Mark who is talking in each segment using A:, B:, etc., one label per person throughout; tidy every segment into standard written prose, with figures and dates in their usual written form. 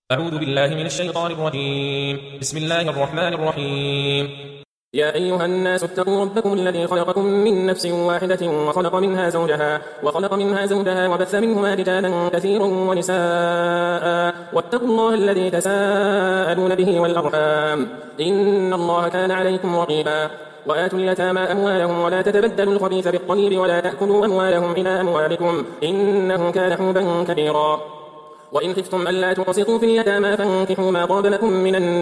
A: أعوذ بالله من الشيطان الرجيم. بسم الله الرحمن الرحيم.
B: يا أيها الناس اتقوا ربكم الذي خلقكم من نفس واحدة وخلق منها زوجها وبث منهما رجالا كثيرا ونساء واتقوا الله الذي تساءلون به والأرحام إن الله كان عليكم رقيبا وآتوا اليتامى أموالهم ولا تتبدلوا الخبيث بالطيب ولا تأكلوا أموالهم إلى أموالكم إنه كان حوبا كبيرا وإن خفتم ألا تقسطوا في اليتامى فانكحوا ما طاب لكم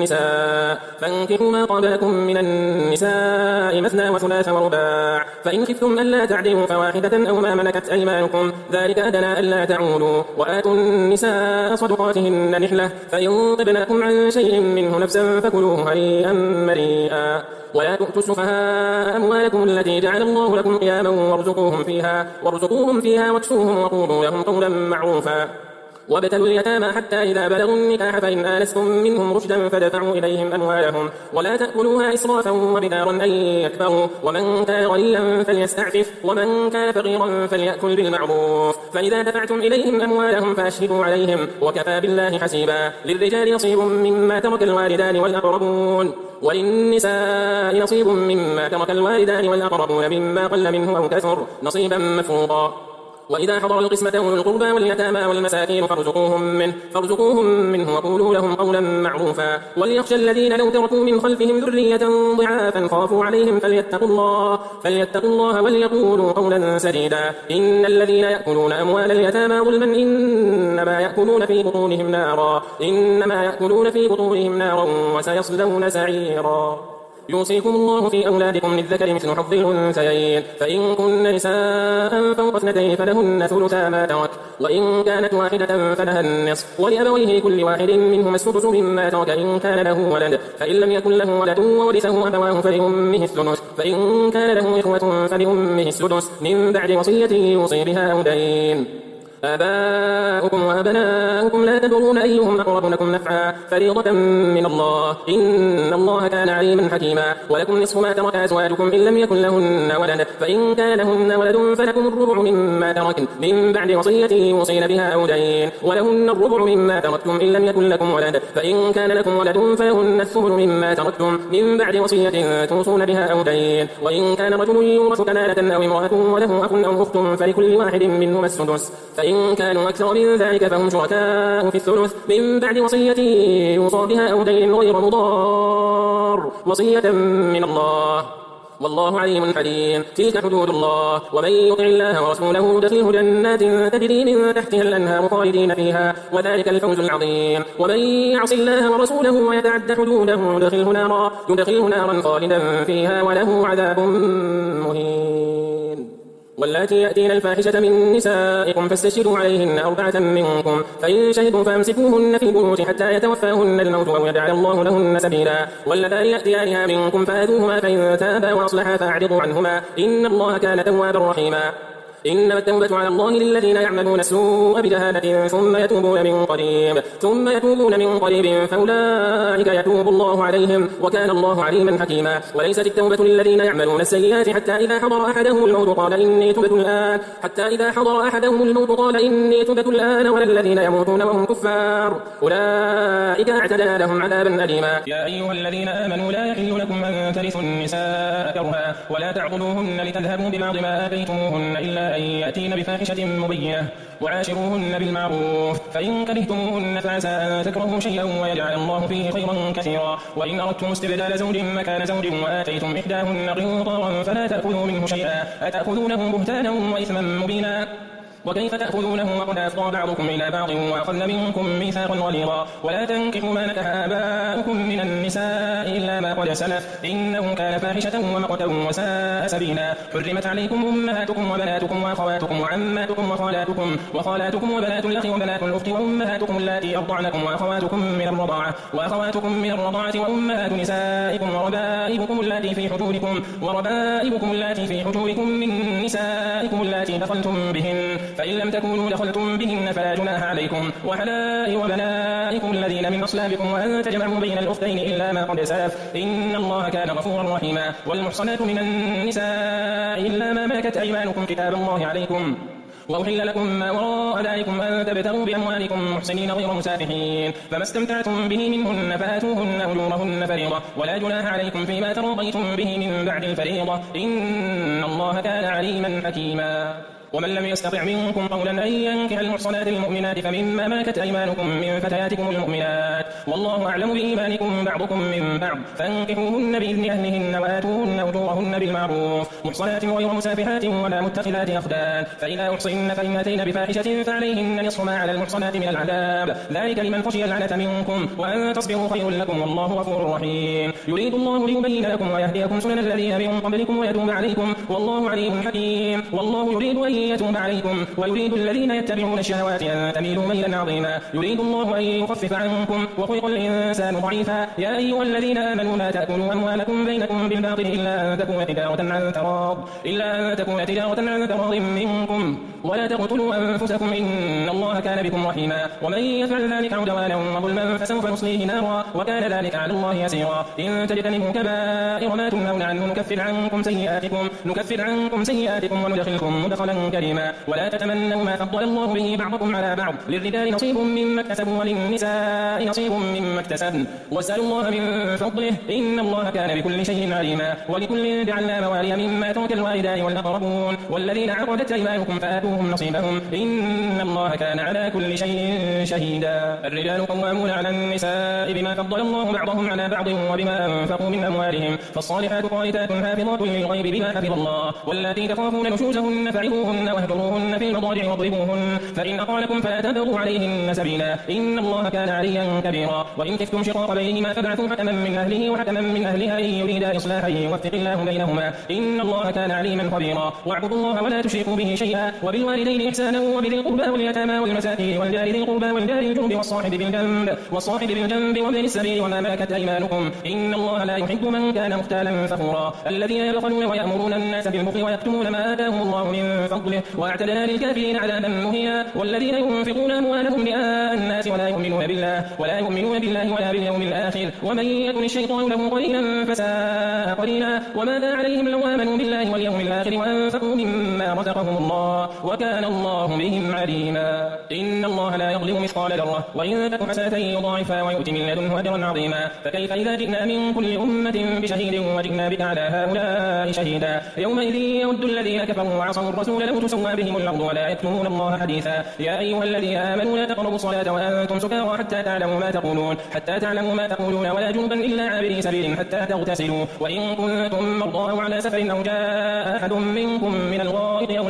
B: من النساء مثنى وثلاث ورباع فإن خفتم ألا تعدلوا فواحدة أو ما ملكت أيمانكم ذلك أدنى ألا تعولوا وآتوا النساء صدقاتهن نحلة فإن طبن لكم عن شيء منه نفسا فكلوه هنيئا مريئا ولا تؤتوا السفهاء أموالكم التي جعل الله لكم قياما وارزقوهم فيها واكسوهم وقولوا لهم قولا معروفا وابتلوا اليتامى حتى إذا بلغوا النكاح فإن آنستم منهم رشدا فدفعوا إليهم أموالهم ولا تأكلوها إسرافا وبدارا أن يكبروا ومن كان غنيا فليستعفف ومن كان فقيرا فليأكل بالمعروف فإذا دفعتم إليهم أموالهم فأشهدوا عليهم وكفى بالله حسيبا للرجال نصيب مما ترك الوالدان والأقربون وللنساء نصيب مما ترك الوالدان والأقربون مما قل منه أو كثر نصيبا مفروضا وإذا حضر القسمة أولو القربى واليتامى والمساكين فارزقوهم منه وقولوا لهم قولا معروفا وليخشى الذين لو تركوا من خلفهم ذرية ضعافا خافوا عليهم فليتقوا الله وليقولوا قولا سديدا إن الذين يأكلون أموال اليتامى ظلما إنما يأكلون في بطونهم نارا وسيصلون سعيرا يوصيكم الله في أولادكم للذكر مثل حظ الأنثيين فإن كن نساء فوق اثنتين فلهن ثلثا ما ترك وإن كانت واحدة فلها النصف ولأبويه كل واحد منهما السدس مما ترك إن كان له ولد فإن لم يكن له ولد وورثه أبواه فلأمه الثلث فإن كان له إخوة فلأمه السدس من بعد وصية يوصي بها أو دين آباؤكم وأبناؤكم لا تدرون أيهم أقرب لكم نفعا فريضة من الله إن الله كان عليما حكيما ولكم نصف ما ترك أزواجكم إن لم يكن لهن ولد فإن كان لهن ولد فلكم الربع مما تركن من بعد وصية يوصين بها أو دين ولهن الربع مما تركتم إن لم يكن لكم ولد فإن كان لكم ولد فلهن الثمن مما تركتم من بعد وصية توصون بها أو دين وإن كان رجل يورث كلالة أو امرأة وله أخ أو أخت فلكل واحد منهما السدس فإن كانوا أكثر من ذلك فهم شركاء في الثلث من بعد وصية يوصى بها أو دين غير مضار وصية من الله والله عليم حليم تلك حدود الله ومن يطع الله ورسوله يدخله جنات تجري من تحتها الأنهار خالدين فيها وذلك الفوز العظيم ومن يعص الله ورسوله ويتعد حدوده يدخله نارا خالدا فيها وله عذاب مهين واللاتي يأتين الفاحشة من نسائكم فاستشهدوا عليهن 4 منكم فإن شهدوا فامسكوهن في البيوت حتى يتوفاهن الموت أو يجعل الله لهن سبيلا واللذان يأتيانها منكم فآذوهما فإن تابا وأصلحا فأعرضوا عنهما إن الله كان توابا رحيما إنما التوبة على الله للذين يعملون السوء بجهالة ثم يتوبون من قريب فأولئك يتوب الله عليهم وكان الله عليما حكيما وليست التوبة للذين يعملون السيئات حتى إذا حضر أحدهم الموت قال إني تبت الآن ولا الذين يموتون وهم كفار أولئك اعتدنا لهم عذابا أليما
A: يا أيها الذين آمنوا لا يحل لكم أن ترثوا النساء كرها ولا تعضلوهن لتذهبوا ببعض ما آتيتموهن إلا أن يأتين بفاحشة مبينة وعاشروهن بالمعروف فإن كرهتموهن فعسى أن تكرهوا شيئا ويجعل الله فيه خيرا كثيرا وإن أردتم استبدال زوج مكان زوج وآتيتم إحداهن قنطارا فلا تأخذوا منه شيئا أتأخذونه بهتانا وإثما مبينا وكيف تأخذونه وقد أفضى بعضكم إلى بعض وأخذن منكم ميثاقا غليظا ولا تنكحوا ما نكح آباؤكم من النساء إلا ما قد سلف إنه كان فاحشة ومقتا وساء سبيلا حرمت عليكم أمهاتكم وبناتكم وأخواتكم وعماتكم وخالاتكم وبنات الأخ وبنات الأخت وأمهاتكم اللاتي أرضعنكم وأخواتكم من الرضاعة وأمهات نسائكم وربائبكم اللاتي في حجوركم من نسائكم اللاتي دخلتم بهن فإن لم تكونوا دخلتم بهن فلا جناح عليكم وحلائل وبنائكم الذين من أصلابكم وأن تجمعوا بين الأختين إلا ما قد سلف إن الله كان غفورا رحيما والمحصنات من النساء إلا ما ملكت أيمانكم كتاب الله عليكم وأحل لكم ما وراء ذلكم أن تبتغوا بأموالكم محسنين غير مسافحين، فما استمتعتم به منهن فآتوهن أجورهن فريضة، ولا جناح عليكم فيما تراضيتم به من بعد الفريضة، إن الله كان عليما حكيما. ومن لم يستطع منكم قولا أن ينكح المحصنات المؤمنات فمما ملكت أيمانكم من فتياتكم المؤمنات، والله أعلم بإيمانكم بعضكم من بعض، فانكحوهن بإذن أهلهن وآتوهن أجورهن بالمعروف، محصنات غير مسافحات ولا متخذات أخدان، فإذا أحصن فإن أتين بفاحشة فعليهن نصف ما على المحصنات من العذاب، ذلك لمن خشي العنة منكم، وأن تصبروا خير لكم والله غفور رحيم. يريد الله ليبين لكم ويهديكم سنن الذين من قبلكم ويتوب عليكم، والله عليم حكيم. والله يريد أن يتوب عليكم ويريد الذين يتبعون الشهوات أن تميلوا ميلا عظيما، يريد الله أن يخفف عنكم وخلق الإنسان ضعيفا. يا أيها الذين آمنوا لا تأكلوا أموالكم بينكم بالباطل إلا أن تكون تجارة عن تراض منكم، ولا تقتلوا أنفسكم إن الله كان بكم رحيما، ومن يفعل ذلك عدوانا وظلما فسوف نصليه نارا وكان ذلك على الله يسيرا. إن تجتنبوا كبائر ما تنهون عنه نكفر عنكم سيئاتكم وندخلكم مدخلا كريما. ولا تتمنوا ما فضل الله به بعضكم على بعض، للرجال نصيب مما اكتسبوا وللنساء نصيب مما اكتسبن، واسألوا الله من فضله إن الله كان بكل شيء عليما. ولكل جعلنا موالي مما ترك الوالدان والأقربون والذين عقدت أيمانكم فآتوهم نصيبهم إن الله كان على كل شيء شهيدا. الرجال قوامون على النساء بما فضل الله بعضهم على بعض وبما أنفقوا من أموالهم، فالصالحات قانتات حافظات للغيب بما حفظ الله، واللاتي تخافون نشوزهن فعظوهن واهجروهن في المضاجع واضربوهن، فإن أطعنكم فلا تبغوا عليهن سبيلا إن الله كان عليا كبيرا. وإن خفتم شقاق بينهما فابعثوا حكما من أهله وحكما من أهلها إن يريدا إصلاحا يوفق الله بينهما إن الله كان عليما خبيرا. واعبدوا الله ولا تشركوا به شيئا، وبالوالدين إحسانا وبذي القربى واليتامى والمساكين والجار ذي القربى والجار الجنب والصاحب بالجنب وابن السبيل وما ملكت أيمانكم إن الله لا يحب من كان مختالا فخورا. الذين يبخلون ويأمرون الناس بالبخل ويكتمون ما آتاهم الله من فضله وأعتدنا للكافرين عذابا مهينا. والذين ينفقون أموالهم رئاء الناس ولا يؤمنون بالله ولا باليوم الآخر ومن يكن الشيطان له قرينا فساء قرينا. وماذا عليهم لو آمنوا بالله واليوم الآخر وأنفقوا مما رزقهم الله وكان الله بهم عليما. إن الله لا يظلم مثقال ذرة وإن تك حسنة يضاعفها ويؤتي من لدنه أجرا عظيما. فكيف إذا جئنا من كل أمة بشهيد وجئنا بك على هؤلاء شهيدا يومئذ يود الذين كفروا وعصوا الرسول لو تسوى بهم الأرض ولا يكتمون الله حديثا. يا أيها الذين آمنوا لا تقربوا الصلاة وأنتم سكارى حتى تعلموا ما تقولون ولا جنبا إلا عابري سبيل حتى تغتسلوا وإن كنتم مرضى أو على سفر أو جاء أحد منكم من الغائط أو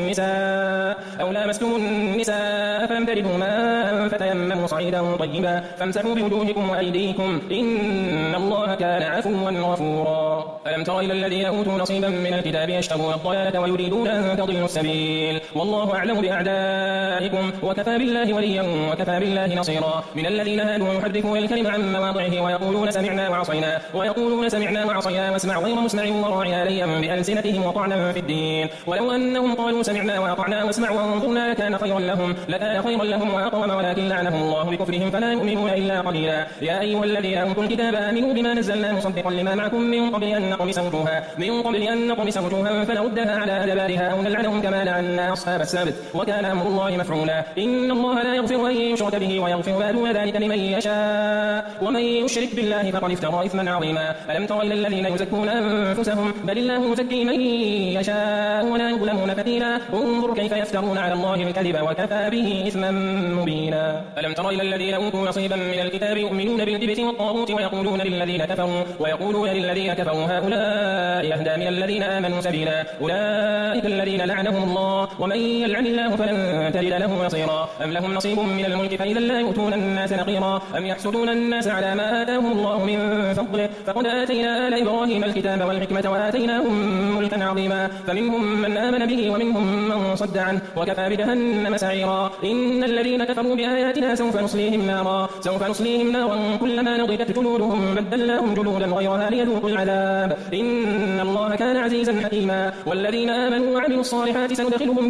A: لامستم النساء فامتردوا ماء فتيمموا صعيدا طيبا فامسحوا بوجوهكم وأيديكم إن الله كان عفوا غفورا. ألم تر إلى الذين أوتوا نصيبا من الكتاب يشترون الضلالة ويريدون أن تضلوا السبيل والله أعلم بأعدائكم وكفى بالله وليا وكفى بالله نصيرا. من الذين هادوا يحرفون الكلم عن مواضعه ويقولون سمعنا وعصينا واسمع غير مسمع وراعنا ليا بألسنتهم وطعنا في الدين ولو أنهم قالوا سمعنا وأطعنا واسمع وانظرنا لكان خيرا لهم وأقوم ولكن لعنهم الله بكفرهم فلا يؤمنون إلا قليلا. يا أيها الذين أوتوا الكتاب آمنوا بما نزلنا مصدقا لما معكم من قبل أن نطمس وجوها فنردها على أدبارها أو نلعنهم كما لعنا أصحاب السبت وكان أمر الله مفعولا. إن الله لا يغفر أن يشرك به ويغفر ما دون ذلك لمن يشاء ومن يشرك بالله فقد افترى إثما عظيما. ألم تر إلى الذين يزكون أنفسهم بل الله يزكي من يشاء ولا يظلمون فتيلا انظر كيف يفترون على الله الكذب وكفى به إثما مبينا. ألم تر إلى الذين أوتوا نصيبا من الكتاب يؤمنون بالجبت والطاغوت ويقولون للذين كفروا هؤلاء أهدى من الذين آمنوا سبيلا أولئك الذين لعنهم الله ومن يلعن الله فلن تجد له نصيرا. أم لهم نصيب من الملك فإذا لا يؤتون الناس نقيرا أم يحسدون الناس على ما آتاهم الله من فضله فقد آتينا آل إبراهيم الكتاب والحكمة وآتيناهم ملكا عظيما فمنهم من آمن به ومنهم من صد عنه وكفى بجهنم سعيرا. إن الذين كفروا بآياتنا سوف نصليهم نارا كلما نضجت جلودهم بدلناهم جلودا غيرها ليذوقوا العذاب إن الله كان عزيزا حكيما. والذين آمنوا وعملوا الصالحات سندخلهم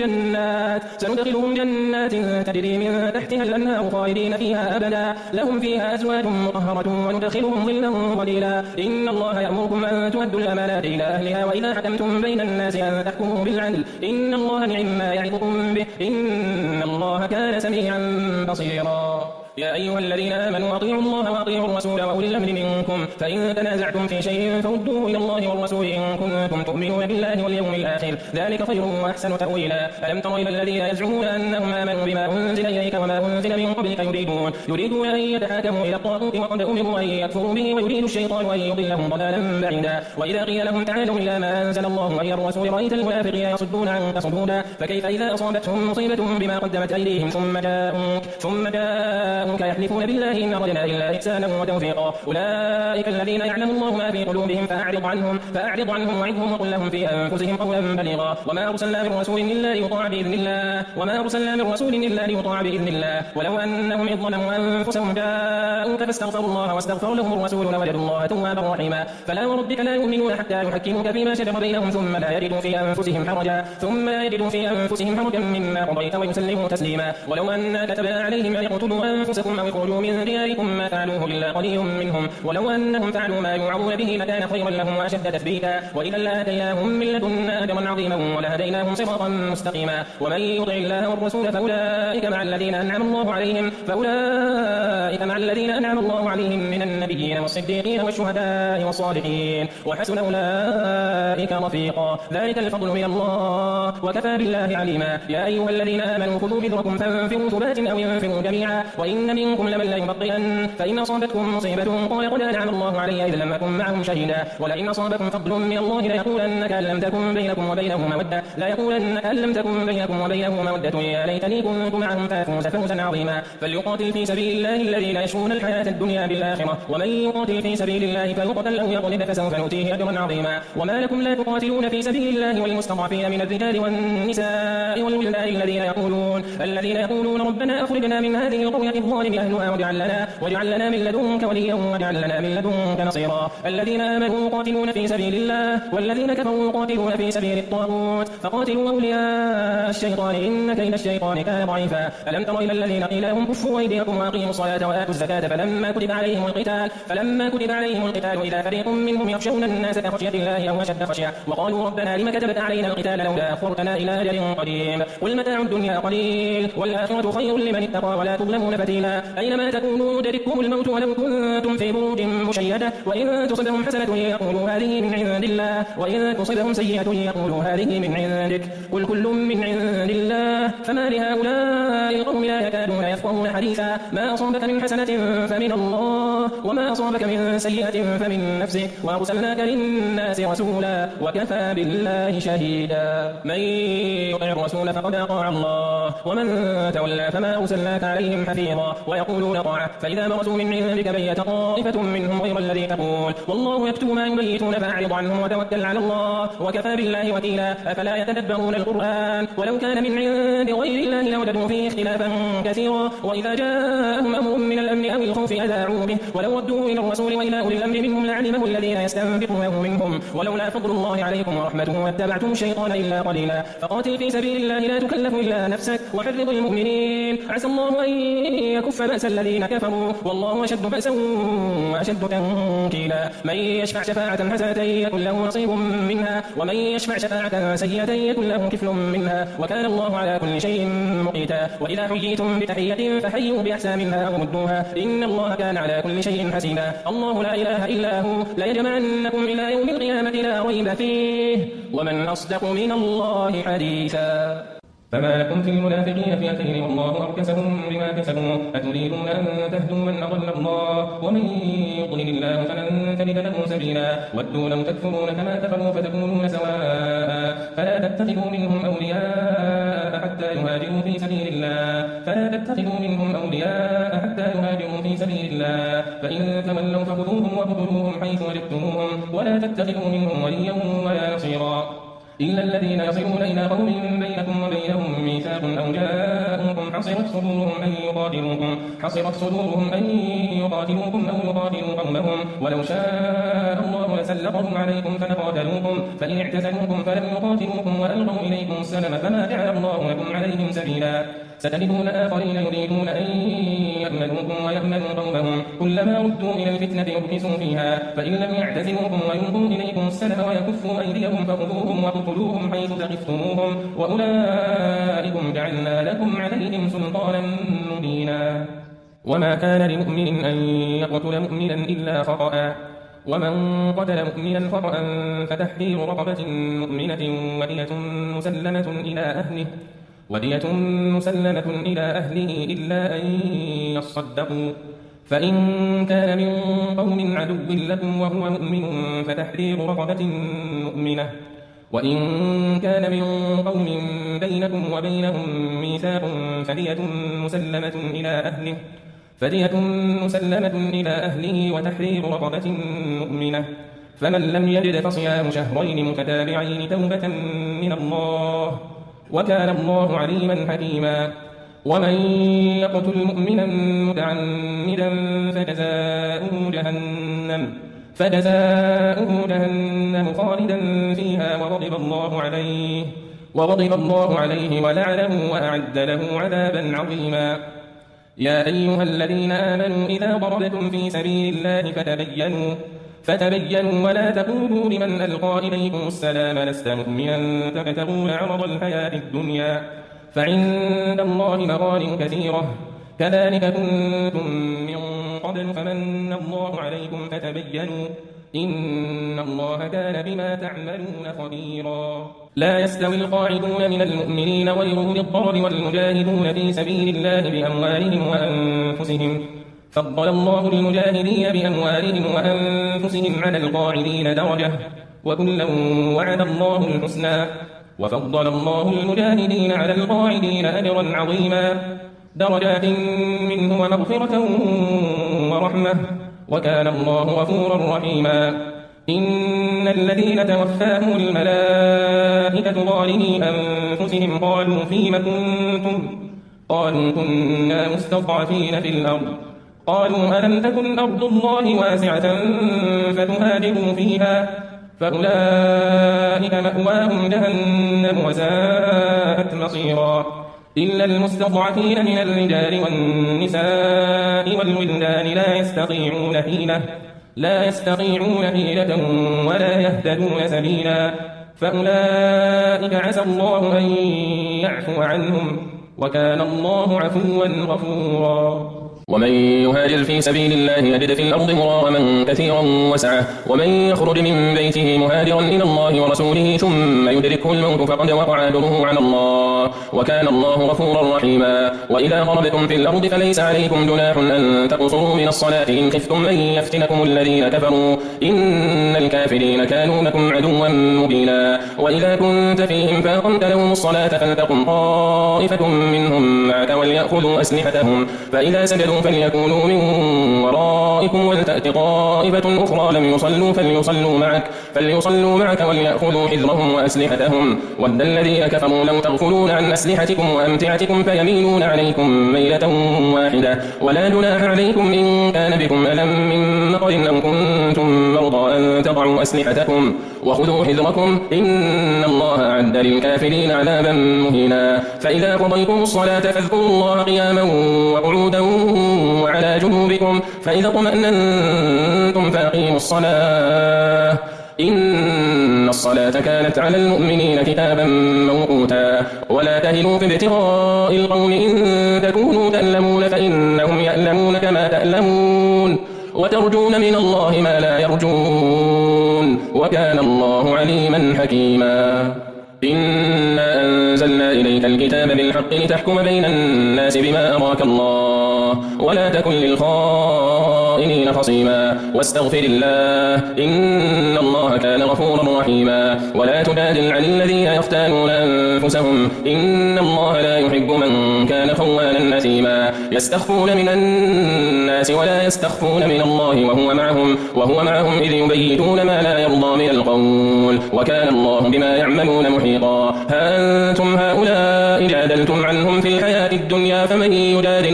A: جنات تجري من تحتها الأنهار خالدين فيها أبدا لهم فيها أزواج مطهرة وندخلهم ظلا ظليلا. إن الله يأمركم أن تؤدوا الأمانات إلى أهلها وإذا حكمتم بين الناس أن تحكموا بالعدل إن الله نعم ما يعظكم به إن الله كان سميعا بصيرا. يا أيها الذين آمنوا أطيعوا الله وأطيعوا الرسول وأولي الأمر منكم فإن تنازعتم في شيء فردوه إلى الله والرسول إن كنتم تؤمنون بالله واليوم الآخر ذلك خير وأحسن تأويلا. ألم تر إلى الذين يزعمون أنهم آمنوا بما أنزل إليك وما أنزل من قبلك يريدون أن يتحاكموا إلى الطاغوت وقد أمروا أن يكفروا به ويريد الشيطان أن يضلهم ضلالا بعيدا. وإذا قيل لهم تعالوا إلى ما أنزل الله وإلى الرسول رأيت المنافقين يصدون عنك صدودا. فكيف إذا أصابتهم مصيبة بما قدمت أيديهم ثم جاءوك يحلفون بالله إن أردنا إلا إحسانا وتوفيقا أولئك الذين يعلم الله ما في قلوبهم فأعرض عنهم وعظهم وقل لهم في أنفسهم قولا بليغا. وما أرسلنا من رسول إلا ليطاع بإذن الله ولو أنهم إذ ظلموا أنفسهم جاءوك فاستغفروا الله واستغفر لهم الرسول لوجدوا الله توابا رحيما. فلا وربك لا يؤمنون حتى يحكموك فيما شجر بينهم ثم لا يجدوا في أنفسهم حرجا مما قضيت ويسلموا تسليما. ولو أنا كتبنا عليهم أن يقتلوا أنفسكم أو اخرجوا من دياركم ما فعلوه إلا قليل منهم ولو أنهم فعلوا ما يوعظون به لكان خيرا لهم وأشد تثبيتا وإذا لآتيناهم من لدنا أجرا عظيما ولهديناهم صراطا مستقيما. ومن يطع الله والرسول فأولئك مع الذين أنعم الله عليهم من النبيين والصديقين والشهداء والصالحين وحسن أولئك رفيقا. ذلك الفضل من الله وكفى بالله عليما. يا أيها الذين آمنوا خذوا حذركم فانفروا ثبات أو انفروا جميعا وإن منكم لمن لا يبطئن فإن أصابتكم مصيبة قال قد أنعم الله علي إذ لم أكن معهم شهيدا. ولئن أصابكم فضل من الله ليقولن كأن لم تكن بينكم وبينه مودة يا ليتني كنت معهم فافوز فوزا عظيما. فليقاتل في سبيل الله الذين يشرون الحياة الدنيا بالآخرة ومن يقاتل في سبيل الله فيقتل أو يغلب فسوف نؤتيه أجرا عظيما. وما لكم لا تقاتلون في سبيل الله والمستضعفين من الرجال والنساء والولدان الذين يقولون ربنا أخرجنا من هذه القرية الظالم أهلها واجعل لنا من لدنك وليا واجعل لنا من لدنك نصيرا. الذين آمنوا يقاتلون في سبيل الله والذين كفروا يقاتلون في سبيل الطاغوت فقاتلوا أولياء الشيطان إن كيد الشيطان كان ضعيفا. ألم تر إلى الذين قيل لهم كفوا أيديكم وأقيموا الصلاة وآتوا الزكاة فلما كتب عليهم القتال إذا فريق منهم يخشون الناس كخشية الله أو أشد خشية وقالوا ربنا لم كتبت علينا القتال لولا أخرتنا إلى أجل قريب قل متاع الدنيا قليل والآخرة خير لمن اتقى ولا تظلمون فتيلا. أينما تكونوا يدرككم الموت ولو كنتم في بروج مشيدة وإن تصبهم حسنة يقولوا هذه من عند الله وإن تصبهم سيئة يقولوا هذه من عندك قل كل من عند الله فما لهؤلاء القوم لا يكادون يفقهون حديثا. ما أصابك من حسنة فمن الله وما أصابك من سيئة فمن نفسك وأرسلناك للناس رسولا وكفى بالله شهيدا. من يطع الرسول فقد أطاع الله ومن تولى فما أرسلناك عليهم حفيظا. ويقولون طاعة فإذا برزوا من عندك بيت طائفة منهم غير الذي تقول والله يكتب ما يبيتون فأعرض عنهم وتوكل على الله وكفى بالله وكيلا. أفلا يتدبرون القرآن ولو كان من عند غير الله لوجدوا فيه اختلافا كثيرا وإذا جاءهم أمر من الأمن أو الخوف أذاعوا به ولو ردوا إلى الرسول وإلى أولي الأمر منهم لعلمه الذين يستنبطونه منهم ولولا فضل الله عليكم ورحمته واتبعتم الشيطان إلا قليلا. فقاتل في سبيل الله لا تكلف إلا نفسك وحرض المؤمنين عسى الله أن يكف بأس الذين كفروا والله أشد بأسا وأشد تنكيلا. من يشفع شفاعة حسنة يكن له نصيب منها ومن يشفع شفاعة سيئة يكن له كفل منها وكان الله على كل شيء مقيتا. وإذا حييتم بتحية فحيوا بأحسن منها أو ردوها إن الله كان على كل شيء حسيبا. الله لا إله إلا هو لا يجمعنكم إلى يوم القيامة لا ريب فيه ومن أصدق من الله حديثا.
B: فما لكم في المنافقين فئتين والله أركسهم بما كسبوا أتريدون أن تهدوا من أضل الله ومن يضلل الله فلن تجد له سبيلا. ودوا لو تكفرون كما كفروا فتكونون سواء فلا تتخذوا منهم أولياء حتى يهاجروا في سبيل الله فإن تولوا فخذوهم واقتلوهم حيث وجدتموهم ولا تتخذوا منهم وليا ولا نصيرا إلا الذين يصلون إلى قوم بينكم وبينهم ميثاق أو جاءوكم حصرت صدورهم أن يقاتلوكم أو يقاتلوا قومهم ولو شاء الله لسلطهم عليكم فلقاتلوكم فإن اعتزلوكم فلم يقاتلوكم وألقوا إليكم السلم فما جعل الله لكم عليهم سبيلا.
A: ستجدون آخرين يريدون أن يأمنوكم ويأمنوا قومهم كلما ردوا إلى الفتنة أركسوا فيها فإن لم يعتزلوكم ويلقوا إليكم السلم ويكفوا أيديهم فخذوهم وقتلوهم حيث ثقفتموهم وأولئكم جعلنا لكم عليهم سلطانا مبينا. وما كان لمؤمن أن يقتل مؤمنا إلا خطأ ومن قتل مؤمنا خطأ فتحرير رقبة مؤمنة ودية مسلمة إلى أهله إلا أن يصدقوا فإن كان من قوم عدو لكم وهو مؤمن فتحرير رقبة مؤمنة وإن كان من قوم بينكم وبينهم ميثاق فدية مسلمة إلى أهله وتحرير رقبة مؤمنة فمن لم يجد فصيام شهرين متتابعين توبة من الله وكان الله عليما حكيما. ومن يقتل مؤمنا متعمدا فجزاؤه جهنم خالدا فيها وغضب الله عليه ولعنه وأعد له عذابا عظيما. يا أيها الذين آمنوا إذا ضربتم في سبيل الله فتبينوا ولا تقولوا لمن ألقى إليكم السلام لست مؤمنا تبتغون عرض الحياة الدنيا فعند الله مغانم كثيرة كذلك كنتم من قبل فمن الله عليكم فتبينوا إن الله كان بما تعملون خبيرا. لا يستوي القاعدون من المؤمنين غير أولي الضرر والمجاهدون في سبيل الله بأموالهم وأنفسهم فضل الله المجاهدين بأموالهم وأنفسهم على القاعدين درجة وكلا وعد الله الحسنى وفضل الله المجاهدين على القاعدين أجرا عظيما درجات منه ومغفرة ورحمة وكان الله غفورا رحيما. إن الذين توفاهم الملائكة ظالمي أنفسهم قالوا فيم كنتم قالوا كنا مستضعفين في الأرض قالوا ألم تكن أرض الله واسعة فتهاجروا فيها فأولئك مأواهم جهنم وساءت مصيرا. إلا المستضعفين من الرجال والنساء والولدان لا يستطيعون حيلة ولا يهتدون سبيلا فأولئك عسى الله أن يعفو عنهم وكان الله عفوا غفورا.
B: ومن يهاجر في سبيل الله يجد في الأرض مراغما كثيرا وسعة ومن يخرج من بيته مهاجرا إلى الله ورسوله ثم يدركه الموت فقد وقع أجره على الله وكان الله غفورا رحيما. وإذا ضربتم في الأرض فليس عليكم جناح أن تقصروا من الصلاة إن خفتم أن يفتنكم الذين كفروا إن الكافرين كانوا لكم عدوا مبينا. وإذا كنت فيهم فأقمت لهم الصلاة فلتقم طائفة منهم معك وليأخذوا أسلحتهم فإذا سجدوا فليكونوا من ورائكم ولتأت طائفة أخرى لم يصلوا فليصلوا معك وليأخذوا حذرهم وأسلحتهم ود الذين كفروا لو تغفلون عن أسلحتكم وأمتعتكم فيميلون عليكم ميلة واحدة ولا جناح عليكم إن كان بكم ألم من مطر أو كنتم مرضى أن تضعوا أسلحتكم وخذوا حذركم إن الله أعد للكافرين عذابا مهينا. فإذا قضيتم الصلاة فاذكروا الله قياما وقعودا وعلى جنوبكم فإذا اطمأننتم فأقيموا الصلاة إن الصلاة كانت على المؤمنين كتابا موقوتا. ولا تهنوا في ابتغاء القوم إن تكونوا تألمون فإنهم يألمون كما تألمون وترجون من الله ما لا يرجون وكان الله عليما حكيما. إنا أنزلنا إليك الكتاب بالحق لتحكم بين الناس بما أراك الله ولا تكن للخائنين خصيما واستغفر الله إن الله كان غفورا رحيما. ولا تجادل عن الذين يختانون أنفسهم إن الله لا يحب من كان خوانا أثيما. يستخفون من الناس ولا يستخفون من الله وهو معهم إذ يبيتون ما لا يرضى من القول وكان الله بما يعملون محيطا. ها أنتم هؤلاء جادلتم عنهم في الحياة الدنيا فمن يجادل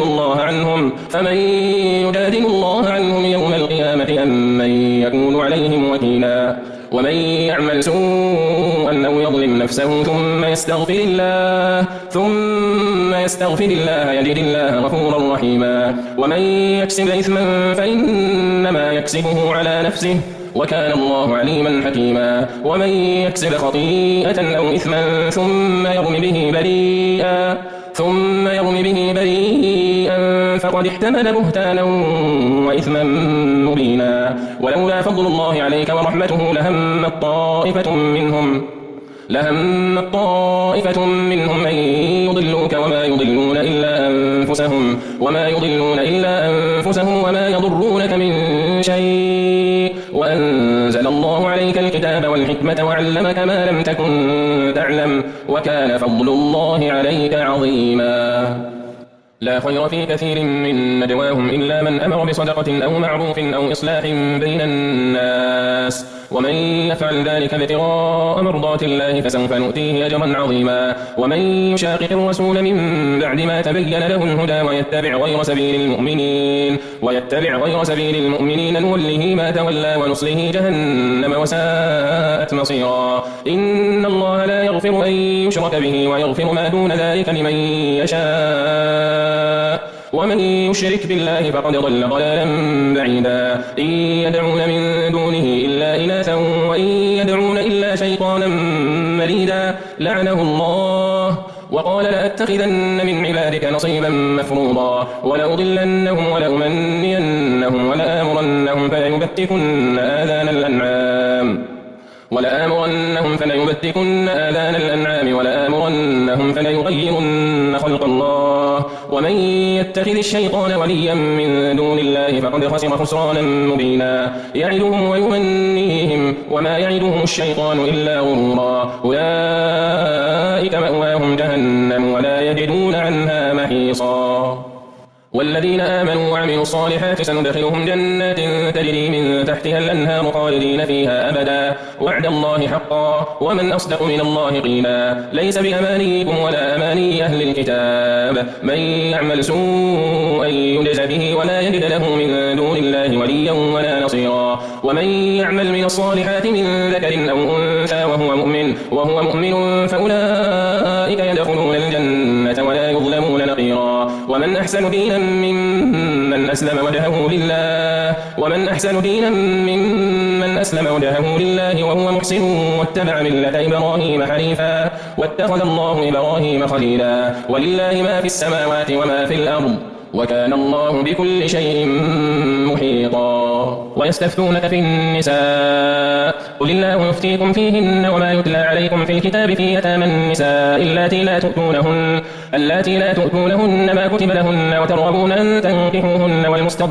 B: الله عنهم يوم القيامة أم من يكون عليهم وكيلا. ومن يعمل سوءا أو يظلم نفسه ثم
A: يستغفر الله يجد الله غفورا رحيما ومن يكسب إثما فإنما يكسبه على نفسه وكان الله عليما حكيما ومن يكسب خطيئة أو إثما ثم يرم به بريئا فقد احتمل بهتانا وإثما مبينا ولولا فضل الله عليك ورحمته لهمت طائفة منهم أن يضلوك وما يضلون إلا أنفسهم وما يضرونك من شيء وأنزل الله عليك الكتاب والحكمة وعلمك ما لم تكن تعلم وكان فضل الله عليك عظيما لا خير في كثير من نجواهم إلا من أمر بصدقة أو معروف أو إصلاح بين الناس ومن يفعل ذلك ابتغاء مرضات الله فسوف نؤتيه أجرا عظيما ومن يشاقق الرسول من بعد ما تبين له الهدى ويتبع غير سبيل المؤمنين نوله ما تولى ونصله جهنم وساءت مصيرا إن الله لا يغفر أن يشرك به ويغفر ما دون ذلك لمن يشاء ومن يشرك بالله فقد ضل ضلالا بعيدا إن يدعون من دونه إلا إناثا وإن يدعون إلا شيطانا مريدا لعنه الله وقال لأتخذن من عبادك نصيبا مفروضا ولأضلنهم ولأمنينهم ولآمرنهم فليبتكن آذان الأنعام ولآمرنهم فليغيرن خلق الله ومن يتخذ الشيطان وليا من دون الله فقد خسر خسرانا مبينا يعدهم ويمنيهم وما يعدهم الشيطان إلا غرورا أولئك مأواهم جهنم ولا يجدون عنها محيصا والذين آمنوا وعملوا الصالحات سندخلهم جنات تجري من تحتها الأنهار خالدين فيها أبدا وعد الله حقا ومن أصدق من الله قيلا ليس بأمانيكم ولا أماني أهل الكتاب من يعمل سوءا يجز به ولا يجد له من دون الله وليا ولا نصيرا ومن يعمل من الصالحات من ذكر أو أنثى وهو مؤمن فأولئك يدخلون الجنة ولا يظلمون نقيرا ومن أحسن دينا ممن أسلم وجهه لله وهو محسن واتبع ملة إبراهيم حنيفا واتخذ الله إبراهيم خليلا ولله ما في السماوات وما في الأرض وكان الله بكل شيء محيطا ويستفتونك في النساء قل الله يفتيكم فيهن وما يتلى عليكم في الكتاب في يتامى النساء اللاتي لا تؤتونهن ما كتب لهن وترغبون أن تنكحوهن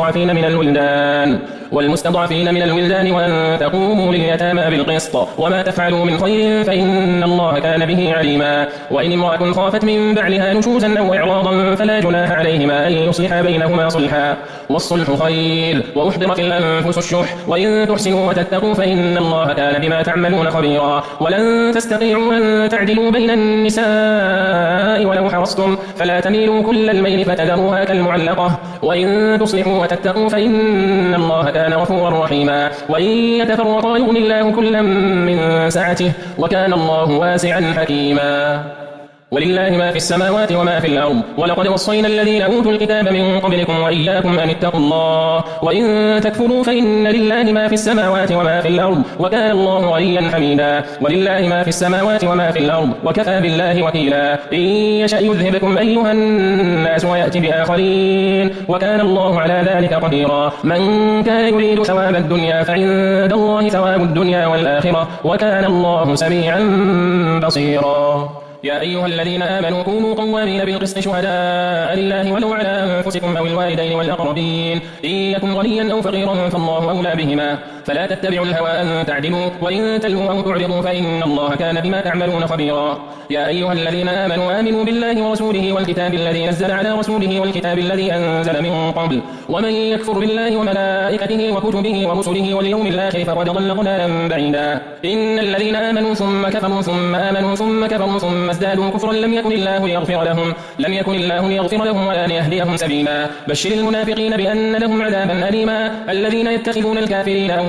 A: والمستضعفين من الولدان وأن تقوموا لليتامى بالقسط وما تفعلوا من خير فإن الله كان به عليما وإن امرأة خافت من بعلها نشوزا أو إعراضا فلا جناح عليهما أن يصلح بينهما صلحا والصلح خير وأحضرت الأنفس الشح وإن تحسنوا وتتقوا فإن الله كان بما تعملون خبيرا ولن تستطيعوا أن تعدلوا بين النساء ولو حرصتم فلا تميلوا كل الميل فتذروها كالمعلقة وإن تصلحوا وتتقوا فإن الله كان غفورا رحيما وإن يتفرقا يغني الله كلا من سعته وكان الله واسعا حكيما ولله ما في السماوات وما في الأرض ولقد وصينا الذين أوتوا الكتاب من قبلكم وإياكم أن اتقوا الله وإن تكفروا فإن لله ما في السماوات وما في الأرض وكان الله غنيا حميدا ولله ما في السماوات وما في الأرض وكفى بالله وكيلا إن يشأ يذهبكم أيها الناس ويأتي بآخرين وكان الله على ذلك قديرا من كان يريد ثواب الدنيا فعند الله ثواب الدنيا والآخرة وكان الله سميعا بصيرا يا أيها الذين آمنوا كونوا قوامين بالقسط شهداء لله ولو على أنفسكم أو الوالدين والأقربين إن يكن غنيا أو فقيرا فالله أولى بهما فلا تتبعوا الهوى أن تعدلوا وإن تلووا أو تعرضوا فإن الله كان بما تعملون خبيرا يا أيها الذين آمنوا بالله ورسوله والكتاب الذي نزل على رسوله والكتاب الذي أنزل من قبل ومن يكفر بالله وملائكته وكتبه ورسله واليوم الآخر فقد ضل ضلالا بعيدا إن الذين آمنوا ثم كفروا ثم آمنوا ثم كفروا ثم ازدادوا كفرا لم يكن الله ليغفر لهم ولا ليهديهم سبيلا بشر المنافقين بأن لهم عذابا أليما الذين يتخذون الكافرين أولياء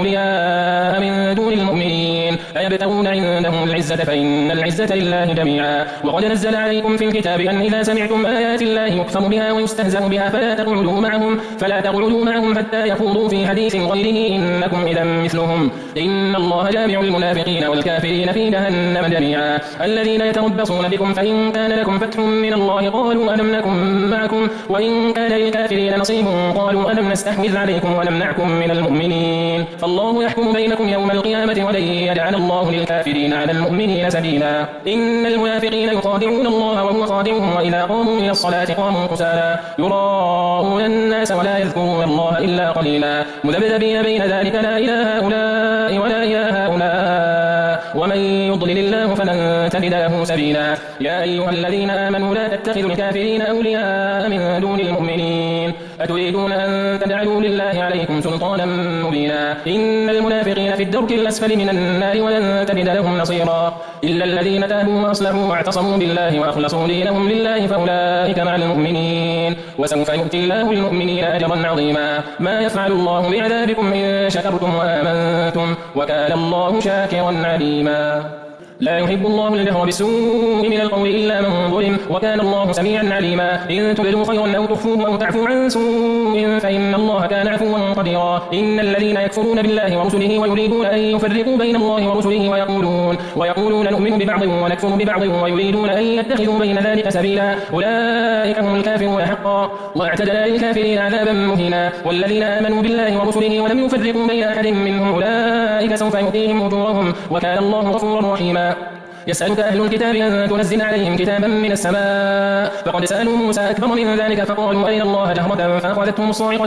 A: أولياء من دون المؤمنين أيبتغون عندهم العزة فإن العزة لله جميعا. وقد نزل عليكم في الكتاب أن إذا سمعتم آيات الله يكفر بها ويستهزأ بها فلا تقعدوا معهم حتى يخوضوا في حديث غيره إنكم إذا مثلهم إن الله جامع المنافقين والكافرين في جهنم جميعا. الذين يتربصون بكم فإن كان لكم فتح من الله قالوا ألم نكن معكم وإن كان للكافرين نصيب قالوا ألم نستحوذ عليكم ونمنعكم من المؤمنين فالله يحكم بينكم يوم القيامة ولن يجعل الله للكافرين على المؤمنين سبيلا. إن المنافقين يخادعون الله وهو خادعهم وإذا قاموا إلى الصلاة قاموا كسالى يراءون الناس ولا يذكرون الله إلا قليلا مذبذبين بين ذلك لا إله هؤلاء ولا إله هؤلاء ومن يضلل الله فلن تجد له سبيلا. يا أيها الذين آمنوا لا تتخذوا الكافرين أولياء من دون المؤمنين أتريدون أن تجعلوا لله عليكم سلطانا مبينا. إن المنافقين في الدرك الأسفل من النار ولن تجد لهم نصيرا إلا الذين تابوا وأصلحوا واعتصموا بالله وأخلصوا دينهم لله فأولئك مع المؤمنين وسوف يؤتي الله المؤمنين أجرا عظيما. ما يفعل الله بعذابكم إن شكرتم وآمنتم وكان الله شاكرا عليما. لا يحب الله الجهر بالسوء من القول إلا من ظلم وكان الله سميعا عليما. إن تبدوا خيرا أو تخفوه أو تعفوا عن سوء فإن الله كان عفوا قديرا. إن الذين يكفرون بالله ورسله ويريدون أن يفرقوا بين الله ورسله ويقولون نؤمن ببعض ونكفر ببعض ويريدون أن يتخذوا بين ذلك سبيلا أولئك هم الكافرون حقا واعتدنا للكافرين عذابا مهينا. والذين آمنوا بالله ورسله ولم يفرقوا بين أحد منهم أولئك سوف يؤتيهم أجورهم وكان الله غفورا رحيما. يسألك أهل الكتاب أن تنزل عليهم كتابا من السماء فقد سألوا موسى أكبر من ذلك فقالوا أرنا الله جهرة فأخذتهم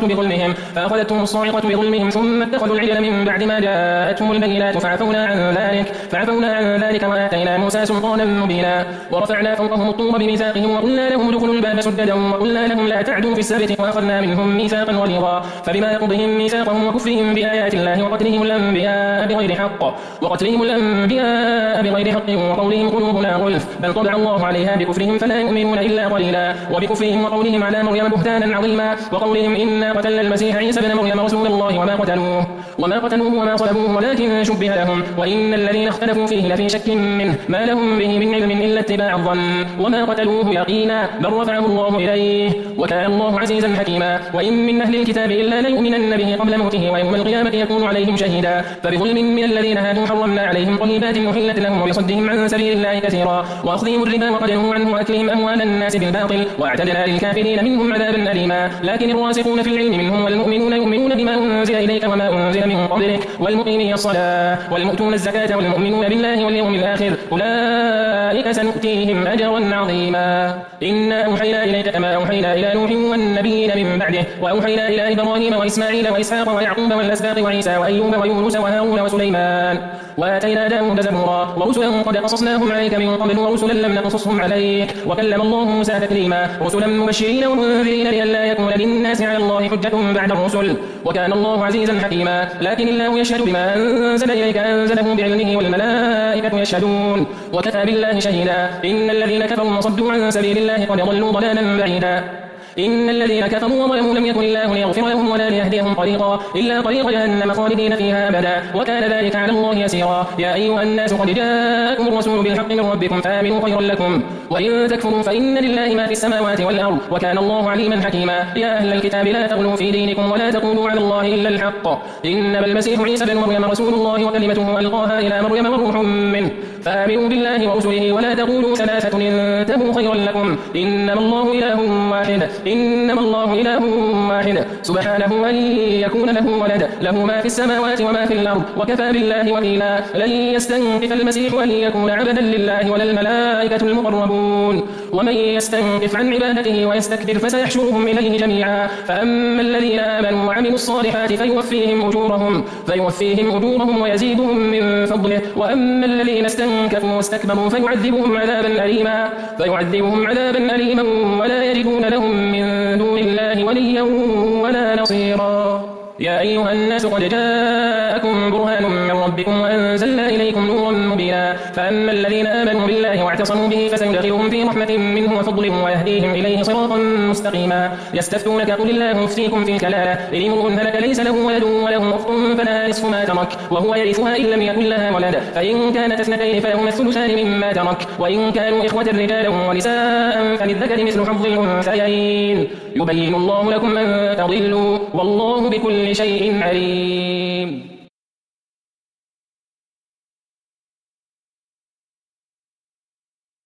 A: الصاعقة بظلمهم ثم اتخذوا العجل من بعد ما جاءتهم البينات فعفونا عن ذلك وآتينا موسى سلطانا مبينا. ورفعنا فوقهم الطور بميثاقهم وقلنا لهم ادخلوا الباب سجدا وقلنا لهم لا تعدوا في السبت وأخذنا منهم ميثاقا غليظا. فبما نقضهم ميثاقهم وكفرهم بآيات الله وقتلهم الأنبياء بغير حق وقولهم قلوبنا غلف بل طبع الله عليها بكفرهم فلا يؤمنون إلا قليلا. وبكفرهم وقولهم على مريم بهتانا عظيما وقولهم إنا قتلنا المسيح عيسى بن مريم رسول الله وما قتلوه وما صلبوه ولكن شبه لهم وإن الذين اختلفوا فيه لفي شك منه ما لهم به من علم إلا اتباع الظن وما قتلوه يقينا بل رفعه الله إليه وكان الله عزيزا حكيما. وإن من أهل الكتاب إلا ليؤمنن به قبل موته ويوم القيامة يكون عليهم شهيدا. فبظلم من الذين هادوا حرمنا عليهم طيبات أحلت لهم وبصدهم عن سبيل الله كثيرا وأخذهم الربا وقد نهوا عنه وأكلهم أموال الناس بالباطل وأعتدنا للكافرين منهم عذابا أليما. لكن الراسخون في العلم منهم والمؤمنون يؤمنون بما أنزل إليك وما أنزل من قبلك والمقيمين الصلاة والمؤتون الزكاة والمؤمنون بالله واليوم الآخر أولئك سنؤتيهم أجرا عظيما. إنا أوحينا إليك كما أوحينا إلى نوح والنبيين من بعده وأوحينا إلى إبراهيم وإسماعيل وإسحاق ويعقوب والأسباط وعيسى وأيوب ويونس وهارون وسليمان وآتينا داود زبورا ورسلا قد قصصناهم عليك من قبل ورسلا لم نقصصهم عليك وكلم الله موسى تكليما. رسلا مبشرين ومنذرين لئلا يكون للناس على الله حجة بعد الرسل وكان الله عزيزا حكيما. لكن الله يشهد بما أنزل إليك أنزله بعلمه والملائكة يشهدون وكفى بالله شهيدا. إن الذين كفروا وصدوا عن سبيل الله قد ضلوا ضلالا بعيدا. إن الذين كفروا وظلموا لم يكن الله ليغفر لهم ولا ليهديهم طريقا إلا طريق جهنم خالدين فيها أبدا وكان ذلك على الله يسيرا. يا أيها الناس قد جاءكم الرسول بالحق من ربكم فآمنوا خيرا لكم وإن تكفروا فإن لله ما في السماوات والأرض وكان الله عليما حكيما. يا أهل الكتاب لا تغلوا في دينكم ولا تقولوا على الله إلا الحق إنما المسيح عيسى بن مريم رسول الله وكلمته ألقاها إلى مريم وروح منه فآمنوا بالله ورسله ولا تقولوا ثلاثة انتهوا خيرا لكم إنما الله إله واحد سبحانه أن يكون له ولد له ما في السماوات وما في الأرض وكفى بالله وكيلا. لن يستنكف المسيح أن يكون عبدا لله ولا الملائكة المقربون ومن يستنكف عن عبادته ويستكبر فسيحشرهم إليه جميعا. فأما الذين آمنوا وعملوا الصالحات فيوفيهم أجورهم ويزيدهم من فضله وأما الذين استنكفوا واستكبروا فيعذبهم عذابا أليما ولا يجدون لهم من دون الله وليا ولا نصيرا. يا أيها الناس قد جاءكم برهان من ربكم وأنزلنا إليكم نورا مبينا فأما الذين آمنوا بالله واعتصموا به فسيدخلهم في رحمة منه وفضل ويهديهم إليه صراطا مستقيما. يستفتونك قل الله يفتيكم في الكلالة إن امرؤ هلك ليس له ولد وله أخت فلها نصف ما ترك وهو يرثها إن لم يكن لها ولد فإن كانت اثنتين فلهما الثلثان مما ترك وإن كانوا إخوة رجالا ونساء فللذكر مثل حظ الأنثيين يبين الله لكم أن تضلوا والله بكل شيء عليم.